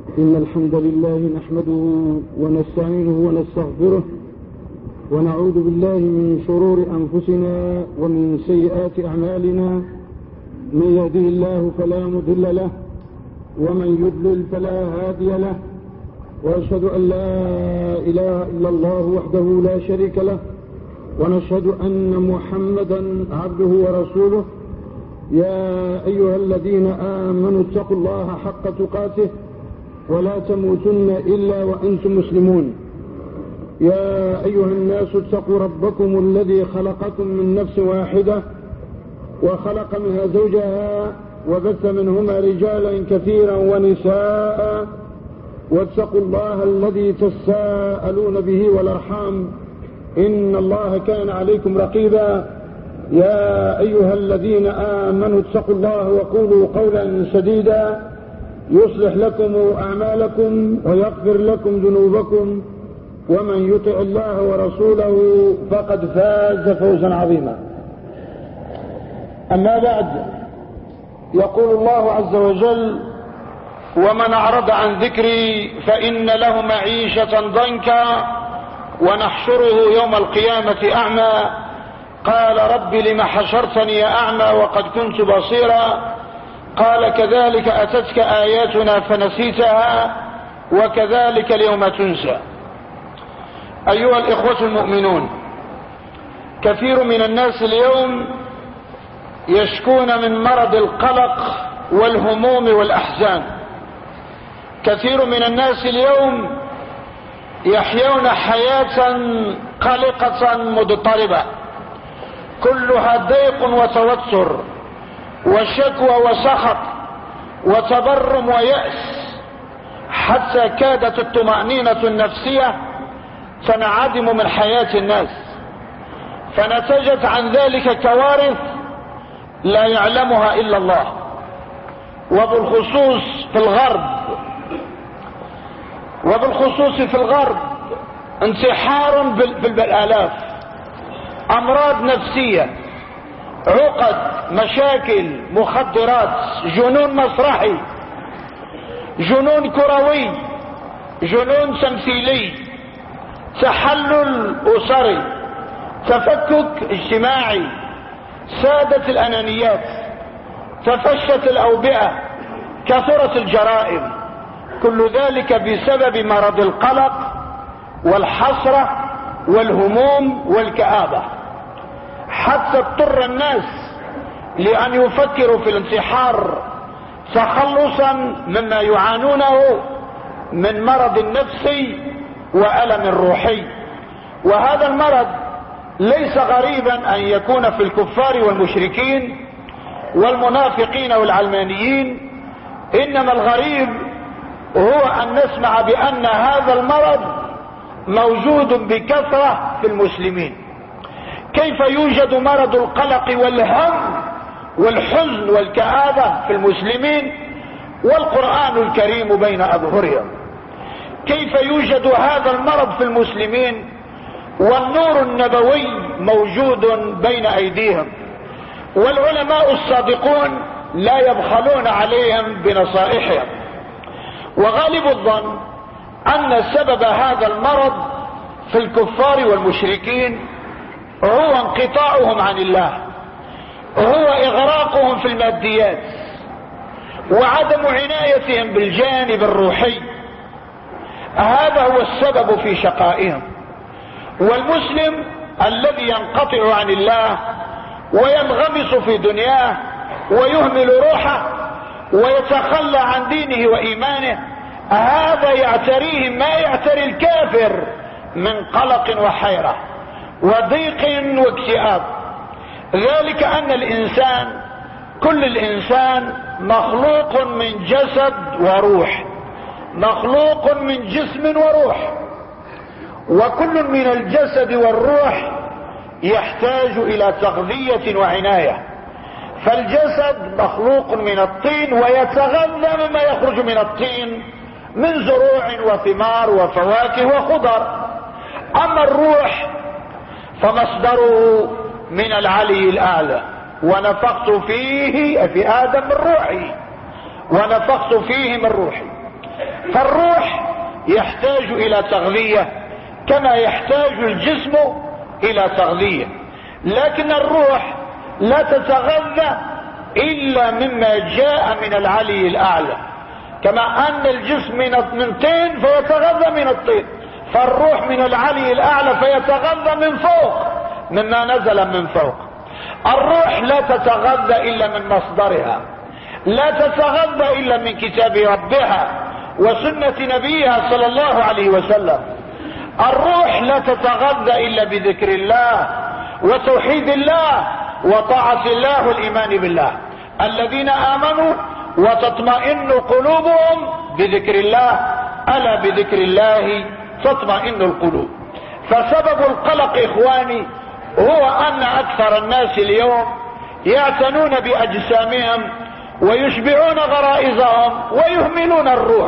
إن الحمد لله نحمده ونستعينه ونستغفره ونعوذ بالله من شرور أنفسنا ومن سيئات أعمالنا. من يهده الله فلا مضل له ومن يضلل فلا هادي له، وأشهد أن لا إله إلا الله وحده لا شريك له، ونشهد أن محمدا عبده ورسوله. يا أيها الذين آمنوا اتقوا الله حق تقاته ولا تموتن إلا وأنتم مسلمون. يا أيها الناس اتقوا ربكم الذي خلقكم من نفس واحدة وخلق منها زوجها وبث منهما رجالا كثيرا ونساء، واتقوا الله الذي تساءلون به والأرحام إن الله كان عليكم رقيبا. يا أيها الذين آمنوا اتقوا الله وقولوا قولا سديدا يصلح لكم أعمالكم ويغفر لكم ذنوبكم، ومن يطع الله ورسوله فقد فاز فوزا عظيما. أما بعد، يقول الله عز وجل: ومن أعرض عن ذكري فإن له معيشة ضنكا ونحشره يوم القيامة أعمى قال رب لم حشرتني أعمى وقد كنت بصيرا قال كذلك أتتك آياتنا فنسيتها وكذلك اليوم تنسى. أيها الإخوة المؤمنون، كثير من الناس اليوم يشكون من مرض القلق والهموم والأحزان. كثير من الناس اليوم يحيون حياة قلقة مضطربة كلها ضيق وتوتر وشكوى وسخط وتبرم ويأس، حتى كادت الطمأنينة النفسية تنعدم من حياة الناس، فنتجت عن ذلك كوارث لا يعلمها إلا الله. وبالخصوص في الغرب انتحار بالآلاف، أمراض نفسية، عقد، مشاكل، مخدرات، جنون مسرحي، جنون كروي، جنون تمثيلي، تحلل أسري، تفكك اجتماعي، سادت الأنانيات، تفشت الأوبئة، كثرت الجرائم. كل ذلك بسبب مرض القلق والحسرة والهموم والكآبة، حتى اضطر الناس لأن يفكروا في الانتحار تخلصا مما يعانونه من مرض نفسي وألم روحي. وهذا المرض ليس غريبا أن يكون في الكفار والمشركين والمنافقين والعلمانيين، إنما الغريب هو أن نسمع بأن هذا المرض موجود بكثرة في المسلمين. كيف يوجد مرض القلق والهم والحزن والكآبة في المسلمين والقرآن الكريم بين أظهرهم؟ كيف يوجد هذا المرض في المسلمين والنور النبوي موجود بين أيديهم، والعلماء الصادقون لا يبخلون عليهم بنصائحهم؟ وغالب الظن أن سبب هذا المرض في الكفار والمشركين هو انقطاعهم عن الله، هو إغراقهم في الماديات وعدم عنايتهم بالجانب الروحي. هذا هو السبب في شقائهم. والمسلم الذي ينقطع عن الله وينغمس في دنياه ويهمل روحه ويتخلى عن دينه وإيمانه، هذا يعتريه ما يعتري الكافر من قلق وحيرة وضيق واكتئاب. ذلك أن الإنسان، كل الإنسان مخلوق من جسد وروح، مخلوق من جسم وروح، وكل من الجسد والروح يحتاج إلى تغذية وعناية. فالجسد مخلوق من الطين ويتغذى مما يخرج من الطين من زروع وثمار وفواكه وخضر. أما الروح فمصدره من العلي الأعلى، ونفخت فيه في آدم من روحي، ونفخت فيه من روحي. فالروح يحتاج الى تغذية كما يحتاج الجسم الى تغذية، لكن الروح لا تتغذى الا مما جاء من العلي الاعلى، كما ان الجسم من طين فيتغذى من الطين، فالروح من العلي الاعلى فيتغذى من فوق مما نزل من فوق. الروح لا تتغذى الا من مصدرها، لا تتغذى الا من كتاب ربها وسنة نبيها صلى الله عليه وسلم. الروح لا تتغذى الا بذكر الله وتوحيد الله وطاعة الله والايمان بالله. الذين امنوا وتطمئن قلوبهم بذكر الله، الا بذكر الله تطمئن القلوب. فسبب القلق اخواني هو ان اكثر الناس اليوم يعتنون باجسامهم ويشبعون غرائزهم ويهملون الروح،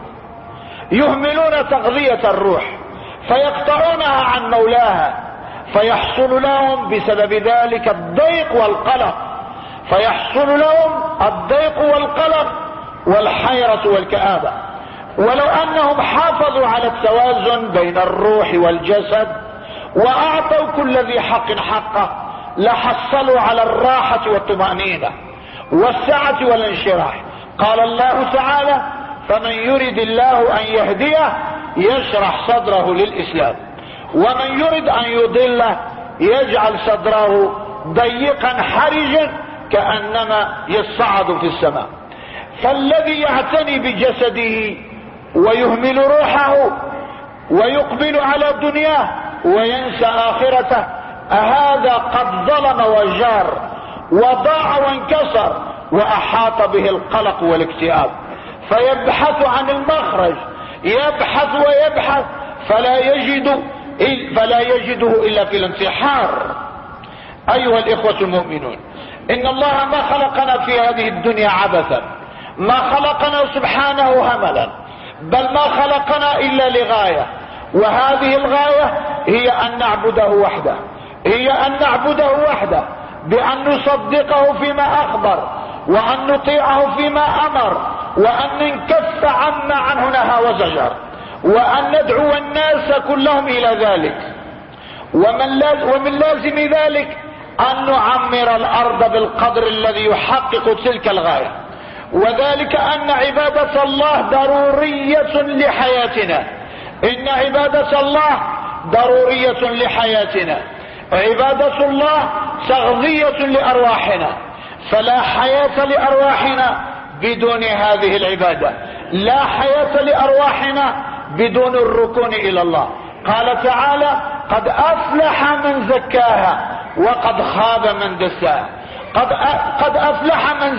يهملون تغذية الروح فيقطعونها عن مولاها، فيحصل لهم بسبب ذلك الضيق والقلق، فيحصل لهم الضيق والقلق والحيرة والكآبة. ولو انهم حافظوا على التوازن بين الروح والجسد واعطوا كل ذي حق حقه لحصلوا على الراحة والطمأنينة والسعة والانشراح. قال الله تعالى: فمن يرد الله ان يهديه يشرح صدره للاسلام، ومن يرد ان يضله يجعل صدره ضيقا حرجا كأنما يصعد في السماء. فالذي يعتني بجسده ويهمل روحه ويقبل على دنياه وينسى آخرته، هذا قد ظلم وجار وضاع وانكسر وأحاط به القلق والاكتئاب، فيبحث عن المخرج، يبحث ويبحث فلا يجده إلا في الانتحار. أيها الإخوة المؤمنون، إن الله ما خلقنا في هذه الدنيا عبثا، ما خلقنا سبحانه هملا، بل ما خلقنا إلا لغاية، وهذه الغاية هي أن نعبده وحده، هي أن نعبده وحده بأن نصدقه فيما أخبر، وأن نطيعه فيما أمر، وأن ننكف عما عنه نهى وزجر، وأن ندعو الناس كلهم إلى ذلك. ومن لازم ذلك أن نعمر الأرض بالقدر الذي يحقق تلك الغاية، وذلك أن عبادة الله ضرورية لحياتنا. إن عبادة الله ضرورية لحياتنا، عبادة الله تغذية لأرواحنا، فلا حياة لأرواحنا بدون هذه العبادة، لا حياة لأرواحنا بدون الركون إلى الله. قال تعالى: قد أفلح من زكاها وقد خاب من دساها. قد أفلح من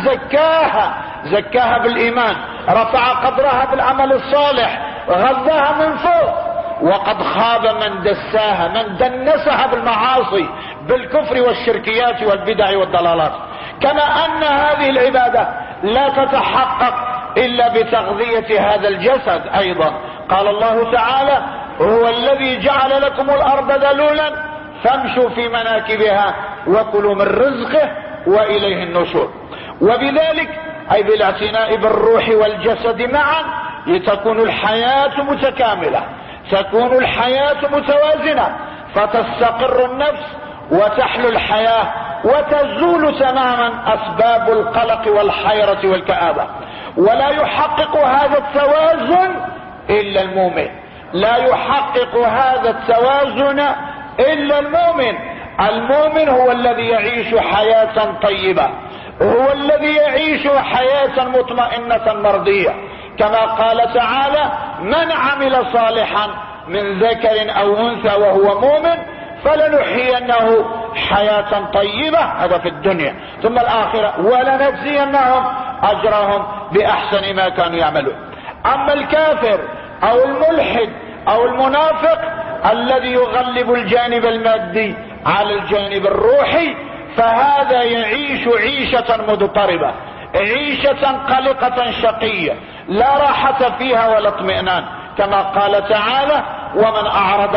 زكاها بالإيمان، رفع قدرها بالعمل الصالح، غذاها من فوق. وقد خاب من دساها، من دنسها بالمعاصي، بالكفر والشركيات والبدع والضلالات. كما أن هذه العبادة لا تتحقق إلا بتغذية هذا الجسد أيضا. قال الله تعالى: هو الذي جعل لكم الأرض ذلولا فامشوا في مناكبها وكلوا من رزقه وإليه النشور. وبذلك أي بالاعتناء بالروح والجسد معا لتكون الحياة متكاملة، تكون الحياة متوازنة، فتستقر النفس وتحلو الحياة وتزول تماما أسباب القلق والحيرة والكآبة. ولا يحقق هذا التوازن إلا المؤمن، لا يحقق هذا التوازن إلا المؤمن. المؤمن هو الذي يعيش حياة طيبة، هو الذي يعيش حياة مطمئنة مرضية، كما قال تعالى: من عمل صالحا من ذكر أو أنثى وهو مؤمن فلنحيينه حياة طيبة، هذا في الدنيا، ثم الآخرة ولنجزينهم أجرهم بأحسن ما كانوا يعملون. أما الكافر أو الملحد أو المنافق الذي يغلب الجانب المادي على الجانب الروحي، فهذا يعيش عيشة مضطربة، عيشة قلقة شقية لا راحة فيها ولا اطمئنان، كما قال تعالى: ومن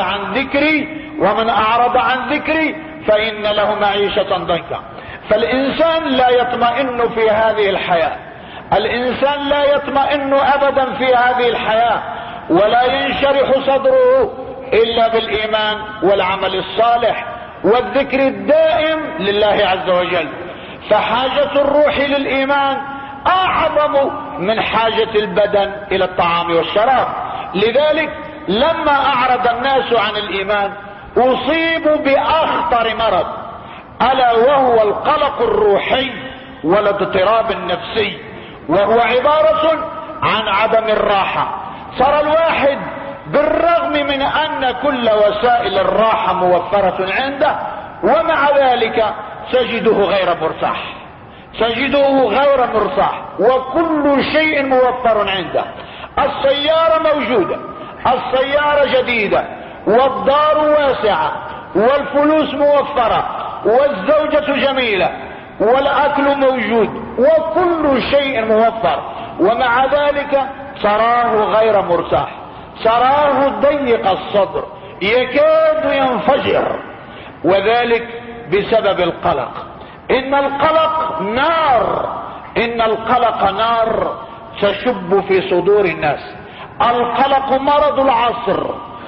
أعرض عن ذكري فإن له معيشة ضنكا. فالإنسان لا يطمئن في هذه الحياة. الانسان لا يطمئن ابدا في هذه الحياة ولا ينشرح صدره الا بالايمان والعمل الصالح والذكر الدائم لله عز وجل. فحاجة الروح للايمان اعظم من حاجة البدن الى الطعام والشراب. لذلك لما اعرض الناس عن الايمان اصيبوا باخطر مرض، الا وهو القلق الروحي والاضطراب النفسي، وهو عبارة عن عدم الراحة. صار الواحد بالرغم من ان كل وسائل الراحة موفرة عنده ومع ذلك تجده غير مرتاح، تجده غير مرتاح، وكل شيء موفر عنده. السيارة موجودة، السيارة جديدة، والدار واسعة، والفلوس موفرة، والزوجة جميلة، والاكل موجود، وكل شيء موفر، ومع ذلك تراه غير مرتاح، تراه ضيق الصدر يكاد ينفجر، وذلك بسبب القلق. ان القلق نار، ان القلق نار تشب في صدور الناس. القلق مرض العصر،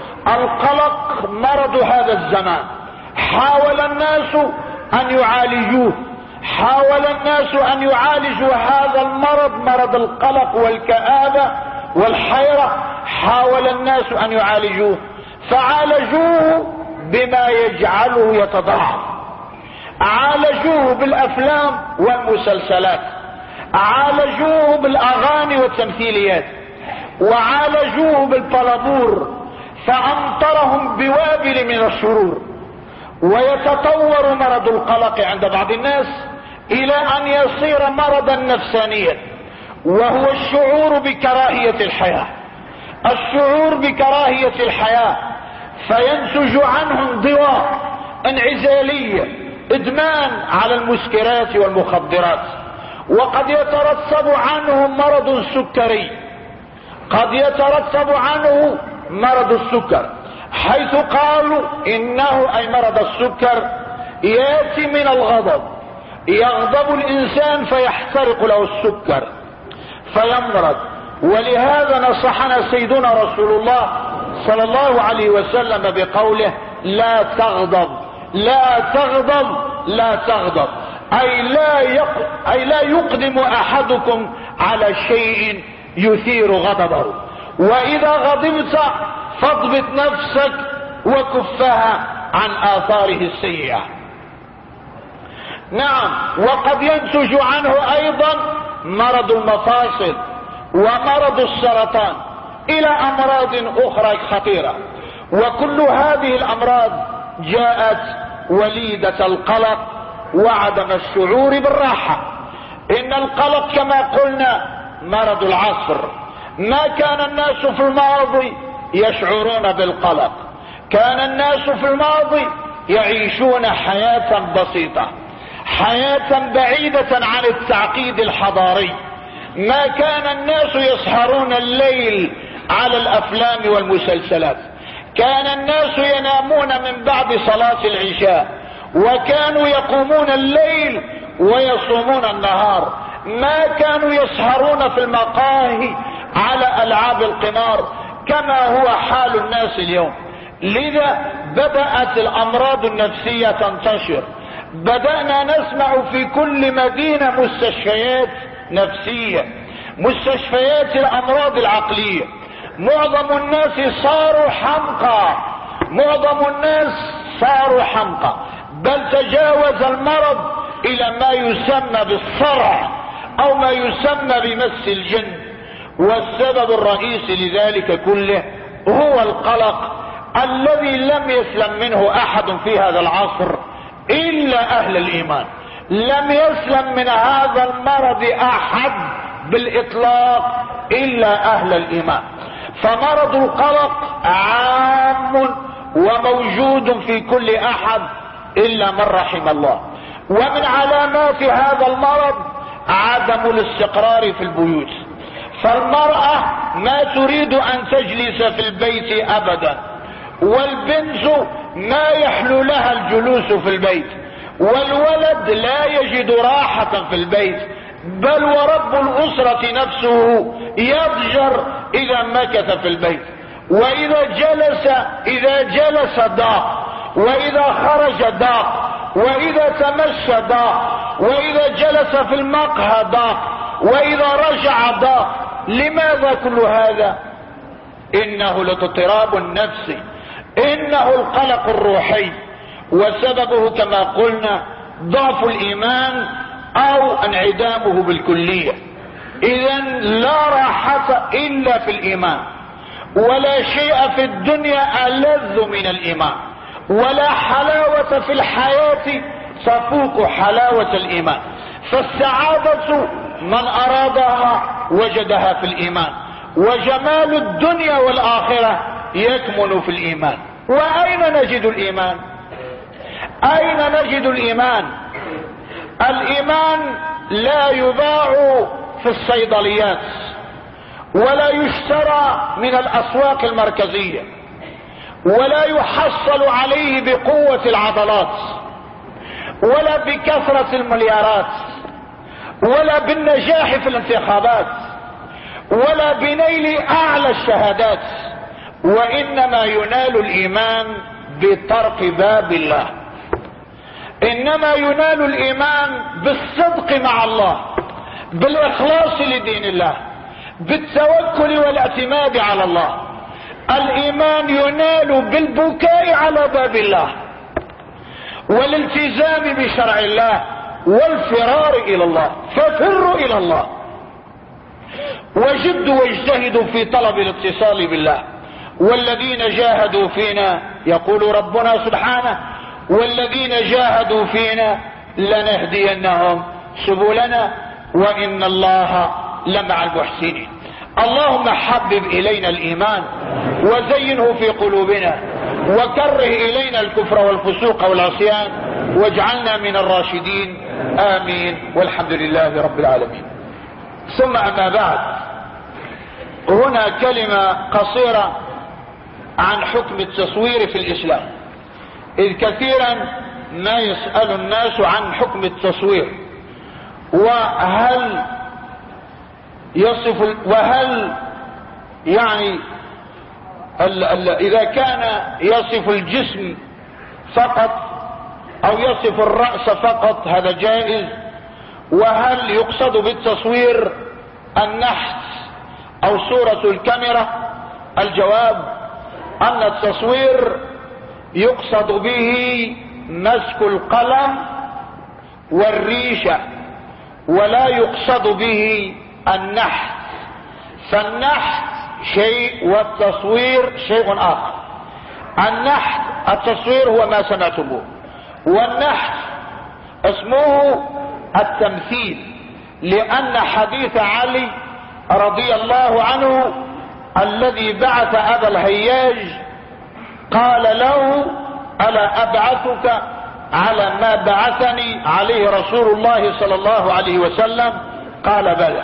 القلق مرض هذا الزمان. حاول الناس ان يعالجوه، حاول الناس ان يعالجوا هذا المرض، مرض القلق والكآبة والحيرة. حاول الناس ان يعالجوه فعالجوه بما يجعله يتضاعف. عالجوه بالافلام والمسلسلات، عالجوه بالاغاني والتمثيليات، وعالجوه بالبلابور، فامطرهم بوابل من الشرور. ويتطور مرض القلق عند بعض الناس الى ان يصير مرضا نفسانيا، وهو الشعور بكراهية الحياة، الشعور بكراهية الحياة، فينتج عنه انضواء، انعزالية، ادمان على المسكرات والمخدرات. وقد يترتب عنه مرض السكري، قد يترتب عنه مرض السكر، حيث قالوا انه اي مرض السكر ياتي من الغضب، يغضب الانسان فيحترق له السكر فيمرض. ولهذا نصحنا سيدنا رسول الله صلى الله عليه وسلم بقوله لا تغضب، لا تغضب، لا تغضب، اي لا يقدم احدكم على شيء يثير غضبه، واذا غضبت فاضبط نفسك وكفها عن آثاره السيئة. نعم، وقد ينتج عنه ايضا مرض المفاصل ومرض السرطان الى امراض اخرى خطيرة. وكل هذه الامراض جاءت وليدة القلق وعدم الشعور بالراحة. ان القلق كما قلنا مرض العصر. ما كان الناس في الماضي يشعرون بالقلق، كان الناس في الماضي يعيشون حياة بسيطة، حياة بعيدة عن التعقيد الحضاري. ما كان الناس يسهرون الليل على الافلام والمسلسلات، كان الناس ينامون من بعد صلاة العشاء، وكانوا يقومون الليل ويصومون النهار. ما كانوا يسهرون في المقاهي على العاب القمار كما هو حال الناس اليوم. لذا بدأت الامراض النفسية تنتشر، بدأنا نسمع في كل مدينة مستشفيات نفسية، مستشفيات الامراض العقلية. معظم الناس صاروا حمقى، معظم الناس صاروا حمقى، بل تجاوز المرض الى ما يسمى بالصرع او ما يسمى بمس الجن. والسبب الرئيسي لذلك كله هو القلق الذي لم يسلم منه احد في هذا العصر الا اهل الايمان. لم يسلم من هذا المرض احد بالاطلاق الا اهل الايمان. فمرض القلق عام وموجود في كل احد الا من رحم الله. ومن علامات هذا المرض عدم الاستقرار في البيوت. فالمرأة ما تريد ان تجلس في البيت ابدا، والبنت ما يحلو لها الجلوس في البيت، والولد لا يجد راحة في البيت بل ورب الأسرة نفسه يضجر إذا مكث في البيت، إذا جلس ضاق، وإذا خرج ضاق، وإذا تمشى ضاق، وإذا جلس في المقهى ضاق، وإذا رجع ضاق. لماذا كل هذا؟ إنه الاضطراب النفسي، إنه القلق الروحي، وسببه كما قلنا ضعف الإيمان أو انعدامه بالكلية. إذن لا راحة إلا في الإيمان، ولا شيء في الدنيا ألذ من الإيمان، ولا حلاوة في الحياة تفوق حلاوة الإيمان. فالسعادة من أرادها وجدها في الإيمان، وجمال الدنيا والآخرة يكمن في الإيمان. وأين نجد الإيمان؟ أين نجد الإيمان؟ الإيمان لا يباع في الصيدليات، ولا يشترى من الأسواق المركزية، ولا يحصل عليه بقوة العضلات، ولا بكثرة المليارات، ولا بالنجاح في الانتخابات، ولا بنيل أعلى الشهادات، وإنما ينال الإيمان بطرق باب الله. إنما ينال الإيمان بالصدق مع الله، بالإخلاص لدين الله، بالتوكل والاعتماد على الله. الإيمان ينال بالبكاء على باب الله، والالتزام بشرع الله، والفرار إلى الله. ففروا إلى الله، وجدوا واجتهدوا في طلب الاتصال بالله. والذين جاهدوا فينا، يقول ربنا سبحانه: والذين جاهدوا فينا لنهدينهم سبلنا وإن الله لمع المحسنين. اللهم حبب إلينا الإيمان وزينه في قلوبنا، وكره إلينا الكفر والفسوق والعصيان، واجعلنا من الراشدين. آمين، والحمد لله رب العالمين. ثم أما بعد، هنا كلمة قصيرة عن حكم التصوير في الإسلام، إذ كثيرا ما يسأل الناس عن حكم التصوير، وهل يعني إذا كان يصف الجسم فقط أو يصف الرأس فقط هذا جائز، وهل يقصد بالتصوير النحت أو صورة الكاميرا؟ الجواب أن التصوير يقصد به مسك القلم والريشة، ولا يقصد به النحت. فالنحت شيء والتصوير شيء آخر. النحت التصوير هو ما سمعتموه، والنحت اسمه التمثيل، لأن حديث علي رضي الله عنه الذي بعث أبا الهياج قال له: ألا أبعثك على ما بعثني عليه رسول الله صلى الله عليه وسلم؟ قال: بلى.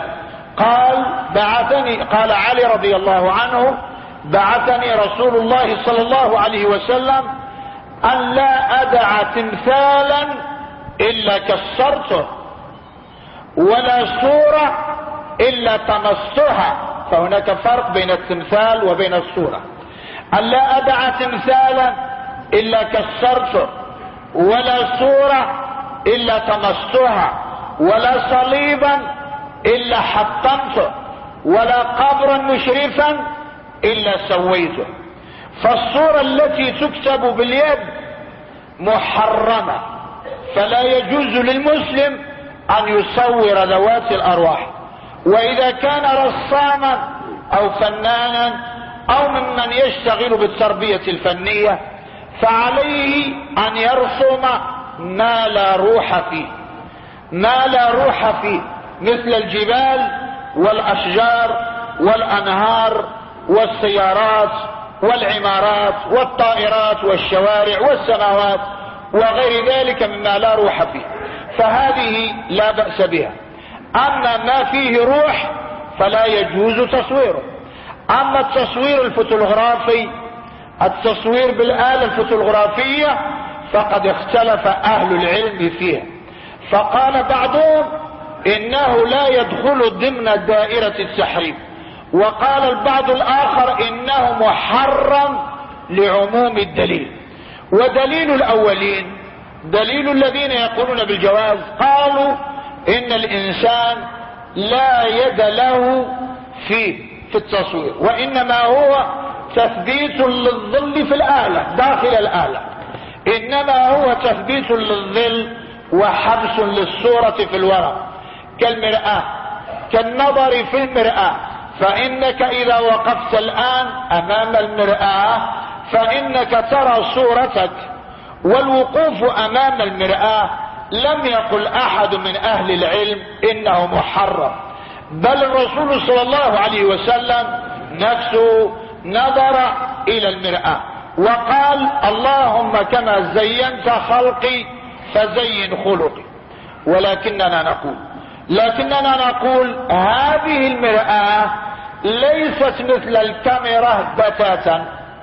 قال علي رضي الله عنه: بعثني رسول الله صلى الله عليه وسلم أن لا أدع تمثالا إلا كسرته، ولا صورة إلا طمستها. فهناك فرق بين التمثال وبين الصورة. أن لا أدع تمثالا إلا كسرته، ولا صورة إلا طمستها، ولا صليبا إلا حطمته، ولا قبرا مشرفا إلا سويته. فالصورة التي تكتب باليد محرمة، فلا يجوز للمسلم أن يصور ذوات الأرواح. وإذا كان رساما أو فنانا أو ممن يشتغل بالتربية الفنية، فعليه أن يرسم ما لا روح فيه، ما لا روح فيه، مثل الجبال والأشجار والأنهار والسيارات والعمارات والطائرات والشوارع والسماوات وغير ذلك مما لا روح فيه، فهذه لا بأس بها. أما ما فيه روح فلا يجوز تصويره. أما التصوير الفوتوغرافي، التصوير بالآلة الفوتوغرافية، فقد اختلف أهل العلم فيها. فقال بعضهم إنه لا يدخل ضمن دائرة التحريم. وقال البعض الآخر إنه محرم لعموم الدليل. ودليل الأولين دليل الذين يقولون بالجواز قالوا إن الإنسان لا يد له في التصوير، وإنما هو تثبيت للظل في الآلة داخل الآلة، إنما هو تثبيت للظل وحبس للصورة في الورق كالمرآة، كالنظر في المرآة. فإنك إذا وقفت الآن أمام المرآة فإنك ترى صورتك، والوقوف أمام المرآة لم يقل أحد من أهل العلم إنه محرم، بل الرسول صلى الله عليه وسلم نفسه نظر إلى المرآة وقال اللهم كما زينت خلقي فزين خلقي. لكننا نقول هذه المرآة ليست مثل الكاميرا بتاتا،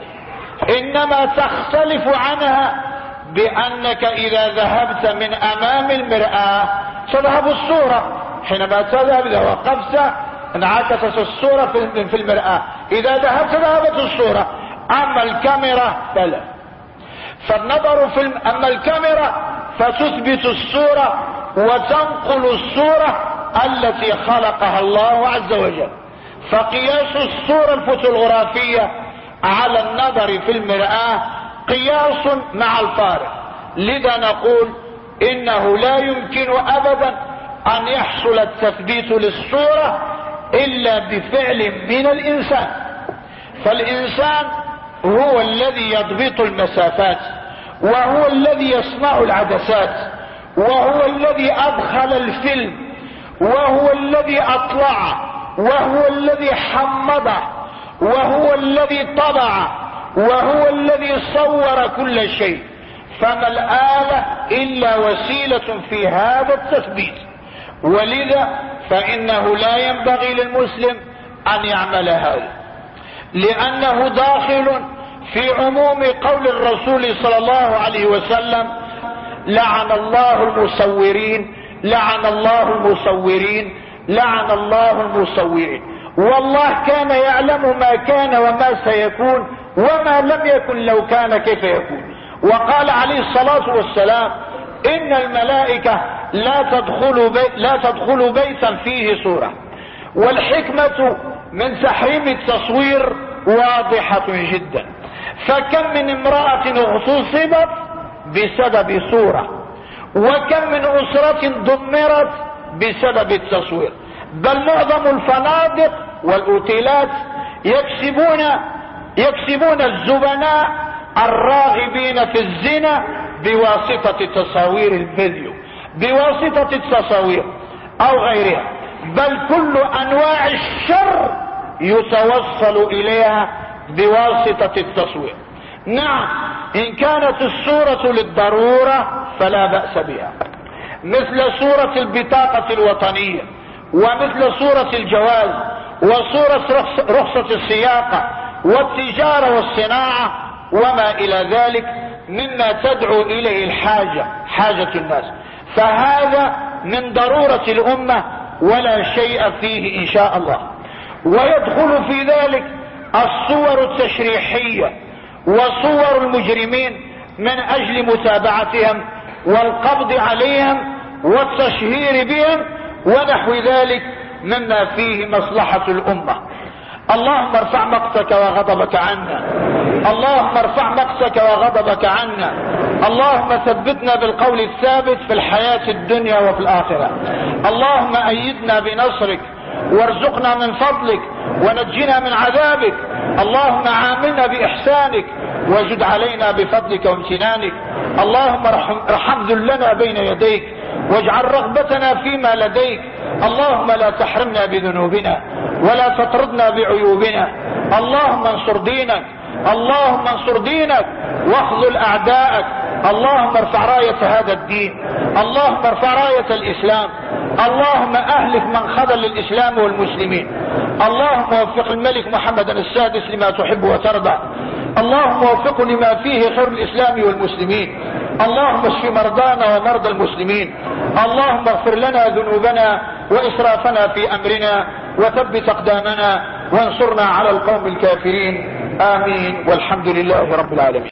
إنما تختلف عنها بأنك إذا ذهبت من أمام المرآة تذهب الصورة، حينما تذهب إذا وقفت انعكست الصورة في المرآة، إذا ذهبت ذهبت الصورة. أما الكاميرا فلا، فالنظر أما الكاميرا فتثبت الصورة وتنقل الصورة التي خلقها الله عز وجل. فقياس الصورة الفوتوغرافية على النظر في المرآة قياس مع الفارق. لذا نقول إنه لا يمكن أبدا أن يحصل التثبيت للصورة إلا بفعل من الإنسان. فالإنسان هو الذي يضبط المسافات، وهو الذي يصنع العدسات، وهو الذي أدخل الفيلم، وهو الذي أطلع، وهو الذي حمض، وهو الذي طبع، وهو الذي صور كل شيء. فما الآلة إلا وسيلة في هذا التثبيت. ولذا فإنه لا ينبغي للمسلم أن يعمل هذا، لأنه داخل في عموم قول الرسول صلى الله عليه وسلم لعن الله المصورين، لعن الله المصورين، لعن الله المصورين. والله كان يعلم ما كان وما سيكون وما لم يكن لو كان كيف يكون. وقال عليه الصلاة والسلام إن الملائكة لا تدخل بيتا فيه صورة. والحكمة من تحريم التصوير واضحة جدا. فكم من امرأة اغتصبت بسبب صورة، وكم من أسرة دمرت بسبب التصوير. بل معظم الفنادق والأوتيلات يكسبون الزبناء الراغبين في الزنا بواسطة تصاوير الفيديو، بواسطة التصاوير أو غيرها. بل كل أنواع الشر يتوصل إليها بواسطة التصوير. نعم، إن كانت الصورة للضرورة فلا بأس بها، مثل صورة البطاقة الوطنية، ومثل صورة الجواز، وصورة رخصة السياقة والتجارة والصناعة وما إلى ذلك مما تدعو إليه حاجة الناس. فهذا من ضرورة الأمة ولا شيء فيه إن شاء الله. ويدخل في ذلك الصور التشريحية وصور المجرمين من أجل متابعتهم والقبض عليهم والتشهير بهم ونحو ذلك مما فيه مصلحة الأمة. اللهم ارفع مقتك وغضبك عنا، اللهم ارفع مقتك وغضبك عنا، اللهم ثبتنا بالقول الثابت في الحياة الدنيا وفي الآخرة. اللهم أيدنا بنصرك وارزقنا من فضلك ونجنا من عذابك. اللهم عاملنا بإحسانك وجد علينا بفضلك وامتنانك. اللهم ارحم ذلنا بين يديك واجعل رغبتنا فيما لديك. اللهم لا تحرمنا بذنوبنا ولا تطردنا بعيوبنا. اللهم انصر دينك، اللهم انصر دينك واخذل أعداءك. اللهم ارفع راية هذا الدين، اللهم ارفع راية الإسلام. اللهم أهلك من خذل الإسلام والمسلمين. اللهم وفق الملك محمد السادس لما تحب وترضى. اللهم وفقه لما فيه خير الإسلام والمسلمين. اللهم اشف مرضانا ومرضى المسلمين. اللهم اغفر لنا ذنوبنا وإسرافنا في أمرنا وثبت أقدامنا وانصرنا على القوم الكافرين. آمين والحمد لله رب العالمين.